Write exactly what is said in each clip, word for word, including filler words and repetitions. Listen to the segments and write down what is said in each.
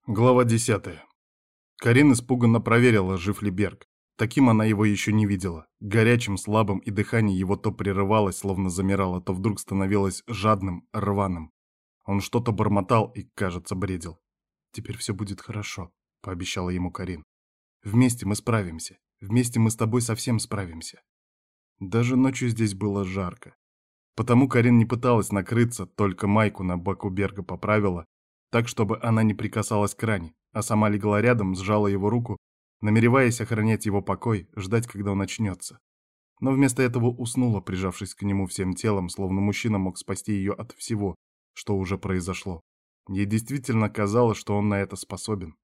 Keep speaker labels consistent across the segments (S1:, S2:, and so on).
S1: Глава десятая. Карин испуганно проверила, жив ли Берг. Таким она его еще не видела. Горячим, слабым, и дыхание его то прерывалось, словно замирало, то вдруг становилось жадным, рваным. Он что-то бормотал и, кажется, бредил. «Теперь все будет хорошо», — пообещала ему Карин. «Вместе мы справимся. Вместе мы с тобой совсем справимся». Даже ночью здесь было жарко. Потому Карин не пыталась накрыться, только майку на боку Берга поправила, так, чтобы она не прикасалась к ране, а сама легла рядом, сжала его руку, намереваясь охранять его покой, ждать, когда он очнется. Но вместо этого уснула, прижавшись к нему всем телом, словно мужчина мог спасти ее от всего, что уже произошло. Ей действительно казалось, что он на это способен.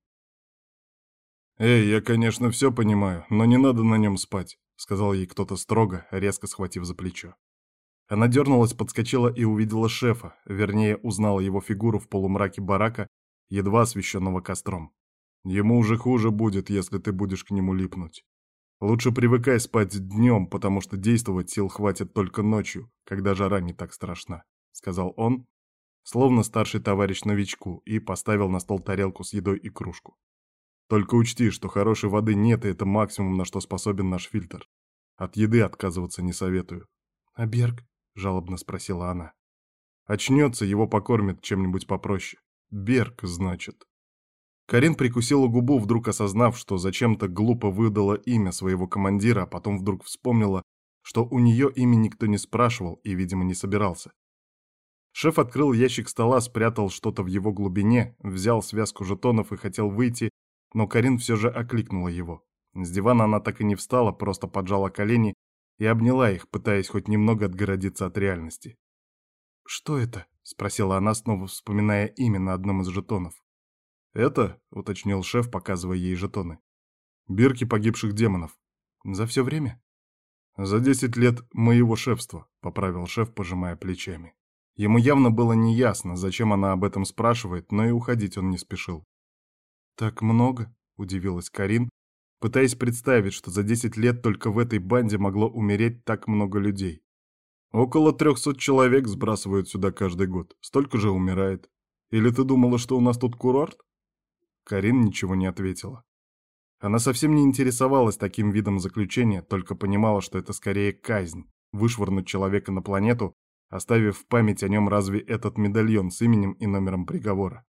S1: «Эй, я, конечно, все понимаю, но не надо на нем спать», — сказал ей кто-то строго, резко схватив за плечо. Она дернулась, подскочила и увидела шефа, вернее, узнала его фигуру в полумраке барака, едва освещенного костром. «Ему уже хуже будет, если ты будешь к нему липнуть. Лучше привыкай спать днем, потому что действовать сил хватит только ночью, когда жара не так страшна», — сказал он, словно старший товарищ новичку, и поставил на стол тарелку с едой и кружку. «Только учти, что хорошей воды нет, и это максимум, на что способен наш фильтр. От еды отказываться не советую». «А Берг?» — жалобно спросила она. «Очнется, его покормят чем-нибудь попроще. Берг, значит». Карин прикусила губу, вдруг осознав, что зачем-то глупо выдала имя своего командира, а потом вдруг вспомнила, что у нее имя никто не спрашивал и, видимо, не собирался. Шеф открыл ящик стола, спрятал что-то в его глубине, взял связку жетонов и хотел выйти, но Карин все же окликнула его. С дивана она так и не встала, просто поджала колени и обняла их, пытаясь хоть немного отгородиться от реальности. «Что это?» — спросила она, снова вспоминая имя на одном из жетонов. «Это?» — уточнил шеф, показывая ей жетоны. «Бирки погибших демонов». «За все время?» «За десять лет моего шефства», — поправил шеф, пожимая плечами. Ему явно было неясно, зачем она об этом спрашивает, но и уходить он не спешил. «Так много?» — удивилась Карин, пытаясь представить, что за десять лет только в этой банде могло умереть так много людей. «Около трехсот человек сбрасывают сюда каждый год. Столько же умирает. Или ты думала, что у нас тут курорт?» Карин ничего не ответила. Она совсем не интересовалась таким видом заключения, только понимала, что это скорее казнь — вышвырнуть человека на планету, оставив в память о нем разве этот медальон с именем и номером приговора.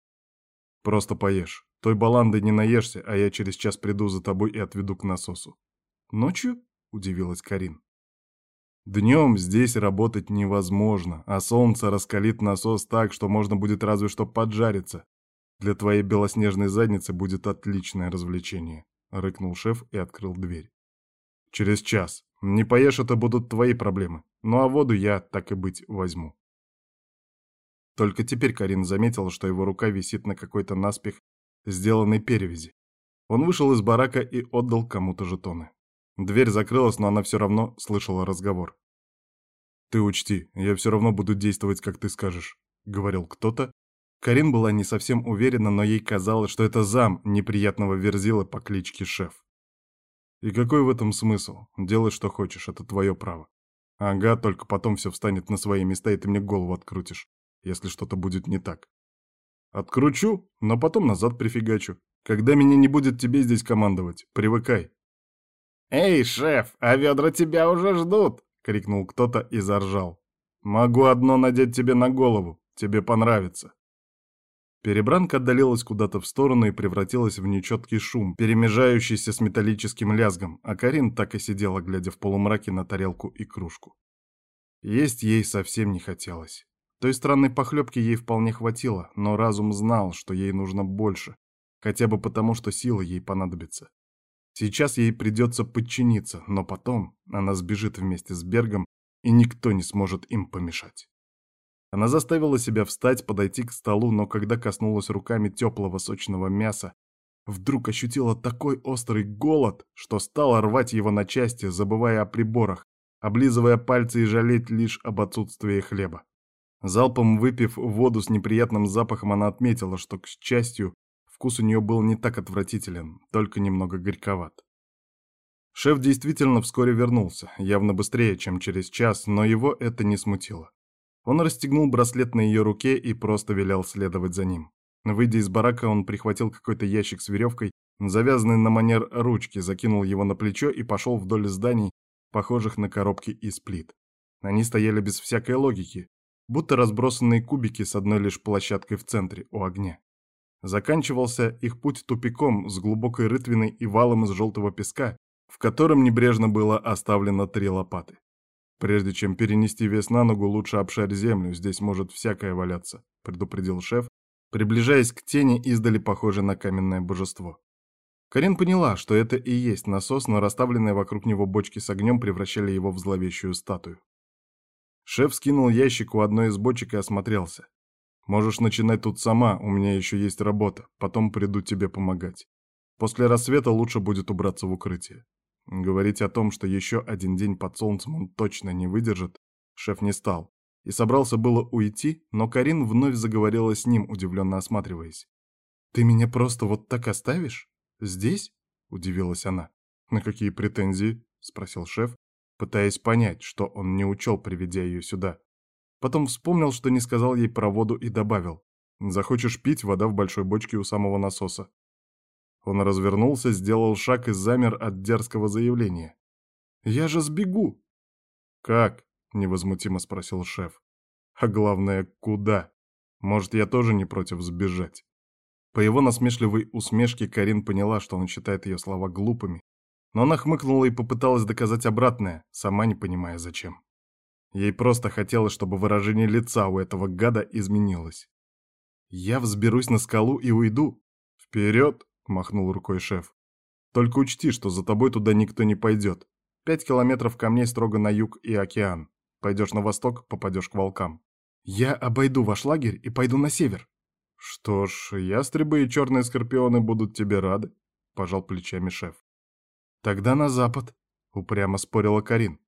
S1: «Просто поешь. Той баланды не наешься, а я через час приду за тобой и отведу к насосу». «Ночью?» — удивилась Карин. «Днем здесь работать невозможно, а солнце раскалит насос так, что можно будет разве что поджариться. Для твоей белоснежной задницы будет отличное развлечение», — рыкнул шеф и открыл дверь. «Через час. Не поешь, это будут твои проблемы. Ну а воду я, так и быть, возьму». Только теперь Карин заметила, что его рука висит на какой-то наспех сделанной перевязи. Он вышел из барака и отдал кому-то жетоны. Дверь закрылась, но она все равно слышала разговор. «Ты учти, я все равно буду действовать, как ты скажешь», — говорил кто-то. Карин была не совсем уверена, но ей казалось, что это зам неприятного верзилы по кличке Шеф. «И какой в этом смысл? Делай, что хочешь, это твое право. Ага, только потом все встанет на свои места, и ты мне голову открутишь, если что-то будет не так». «Откручу, но потом назад прифигачу. Когда меня не будет тебе здесь командовать, привыкай». «Эй, шеф, а ведра тебя уже ждут!» — крикнул кто-то и заржал. «Могу одно надеть тебе на голову, тебе понравится». Перебранка отдалилась куда-то в сторону и превратилась в нечеткий шум, перемежающийся с металлическим лязгом, а Карин так и сидела, глядя в полумраке на тарелку и кружку. Есть ей совсем не хотелось. Той странной похлебки ей вполне хватило, но разум знал, что ей нужно больше, хотя бы потому, что сила ей понадобится. Сейчас ей придется подчиниться, но потом она сбежит вместе с Бергом, и никто не сможет им помешать. Она заставила себя встать, подойти к столу, но когда коснулась руками теплого сочного мяса, вдруг ощутила такой острый голод, что стала рвать его на части, забывая о приборах, облизывая пальцы и жалеть лишь об отсутствии хлеба. Залпом выпив воду с неприятным запахом, она отметила, что, к счастью, вкус у нее был не так отвратителен, только немного горьковат. Шеф действительно вскоре вернулся, явно быстрее, чем через час, но его это не смутило. Он расстегнул браслет на ее руке и просто велел следовать за ним. Выйдя из барака, он прихватил какой-то ящик с веревкой, завязанный на манер ручки, закинул его на плечо и пошел вдоль зданий, похожих на коробки из плит. Они стояли без всякой логики, будто разбросанные кубики с одной лишь площадкой в центре, у огня. Заканчивался их путь тупиком с глубокой рытвиной и валом из желтого песка, в котором небрежно было оставлено три лопаты. «Прежде чем перенести вес на ногу, лучше обшарь землю, здесь может всякое валяться», — предупредил шеф, приближаясь к тени, издали похожей на каменное божество. Карин поняла, что это и есть насос, но расставленные вокруг него бочки с огнем превращали его в зловещую статую. Шеф скинул ящик у одной из бочек и осмотрелся. «Можешь начинать тут сама, у меня еще есть работа, потом приду тебе помогать. После рассвета лучше будет убраться в укрытие». Говорить о том, что еще один день под солнцем он точно не выдержит, шеф не стал. И собрался было уйти, но Карин вновь заговорила с ним, удивленно осматриваясь. «Ты меня просто вот так оставишь? Здесь?» — удивилась она. «На какие претензии?» — спросил шеф, пытаясь понять, что он не учел, приведя ее сюда. Потом вспомнил, что не сказал ей про воду, и добавил. «Захочешь пить, вода в большой бочке у самого насоса». Он развернулся, сделал шаг и замер от дерзкого заявления. «Я же сбегу!» «Как?» — невозмутимо спросил шеф. «А главное, куда? Может, я тоже не против сбежать?» По его насмешливой усмешке Карин поняла, что он считает ее слова глупыми, но она хмыкнула и попыталась доказать обратное, сама не понимая зачем. Ей просто хотелось, чтобы выражение лица у этого гада изменилось. «Я взберусь на скалу и уйду». «Вперед!» — махнул рукой шеф. «Только учти, что за тобой туда никто не пойдет. Пять километров камней строго на юг и океан. Пойдешь на восток — попадешь к волкам». «Я обойду ваш лагерь и пойду на север». «Что ж, ястребы и черные скорпионы будут тебе рады», — пожал плечами шеф. «Тогда на запад», — упрямо спорила Карин.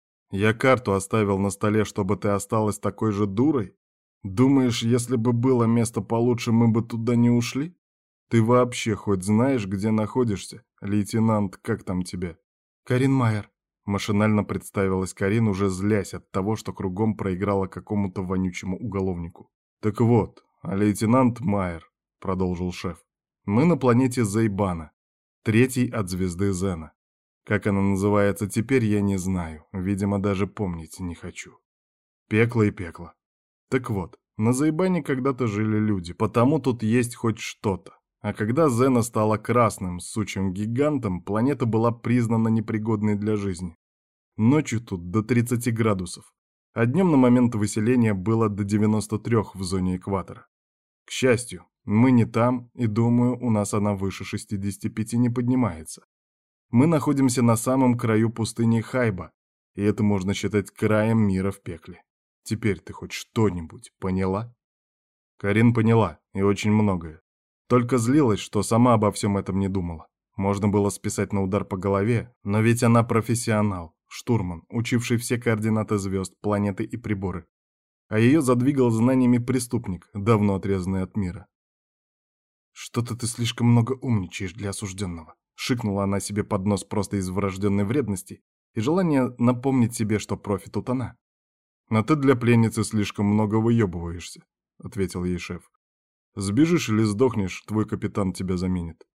S1: «Я карту оставил на столе, чтобы ты осталась такой же дурой? Думаешь, если бы было место получше, мы бы туда не ушли? Ты вообще хоть знаешь, где находишься? Лейтенант, как там тебя?» «Карин Майер», — машинально представилась Карин, уже злясь от того, что кругом проиграла какому-то вонючему уголовнику. «Так вот, а лейтенант Майер», — продолжил шеф, — «мы на планете Зайбана, третий от звезды Зена. Как она называется теперь, я не знаю, видимо, даже помнить не хочу. Пекло и пекло. Так вот, на Зайбане когда-то жили люди, потому тут есть хоть что-то. А когда Зена стала красным, сучим гигантом, планета была признана непригодной для жизни. Ночью тут до тридцати градусов, а днем на момент выселения было до девяноста трёх в зоне экватора. К счастью, мы не там, и, думаю, у нас она выше шестидесяти пяти не поднимается. Мы находимся на самом краю пустыни Хайба, и это можно считать краем мира в пекле. Теперь ты хоть что-нибудь поняла?» Карин поняла, и очень многое. Только злилась, что сама обо всем этом не думала. Можно было списать на удар по голове, но ведь она профессионал, штурман, учивший все координаты звезд, планеты и приборы. А ее задвигал знаниями преступник, давно отрезанный от мира. «Что-то ты слишком много умничаешь для осужденного», — шикнула она себе под нос просто из врожденной вредности и желания напомнить себе, что профи тут она. «А ты для пленницы слишком много выебываешься», — ответил ей шеф. «Сбежишь или сдохнешь, твой капитан тебя заменит».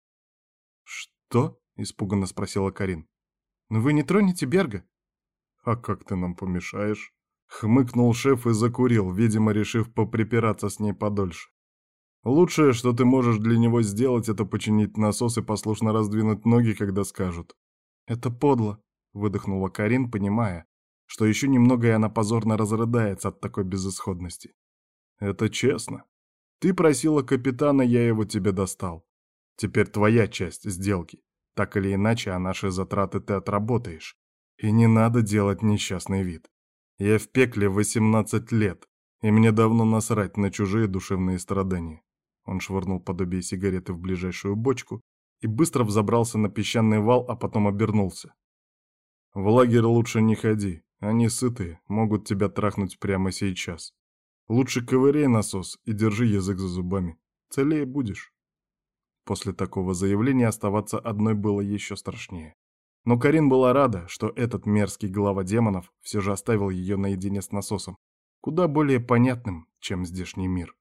S1: «Что?» — испуганно спросила Карин. «Вы не тронете Берга?» «А как ты нам помешаешь?» Хмыкнул шеф и закурил, видимо, решив поприпираться с ней подольше. «Лучшее, что ты можешь для него сделать, это починить насос и послушно раздвинуть ноги, когда скажут». «Это подло», — выдохнула Карин, понимая, что еще немного и она позорно разрыдается от такой безысходности. «Это честно. Ты просила капитана, я его тебе достал. Теперь твоя часть сделки. Так или иначе, а наши затраты ты отработаешь. И не надо делать несчастный вид. Я в пекле восемнадцать лет, и мне давно насрать на чужие душевные страдания». Он швырнул подобие сигареты в ближайшую бочку и быстро взобрался на песчаный вал, а потом обернулся. «В лагерь лучше не ходи, они сытые, могут тебя трахнуть прямо сейчас. Лучше ковыряй насос и держи язык за зубами, целее будешь». После такого заявления оставаться одной было еще страшнее. Но Карин была рада, что этот мерзкий глава демонов все же оставил ее наедине с насосом, куда более понятным, чем здешний мир.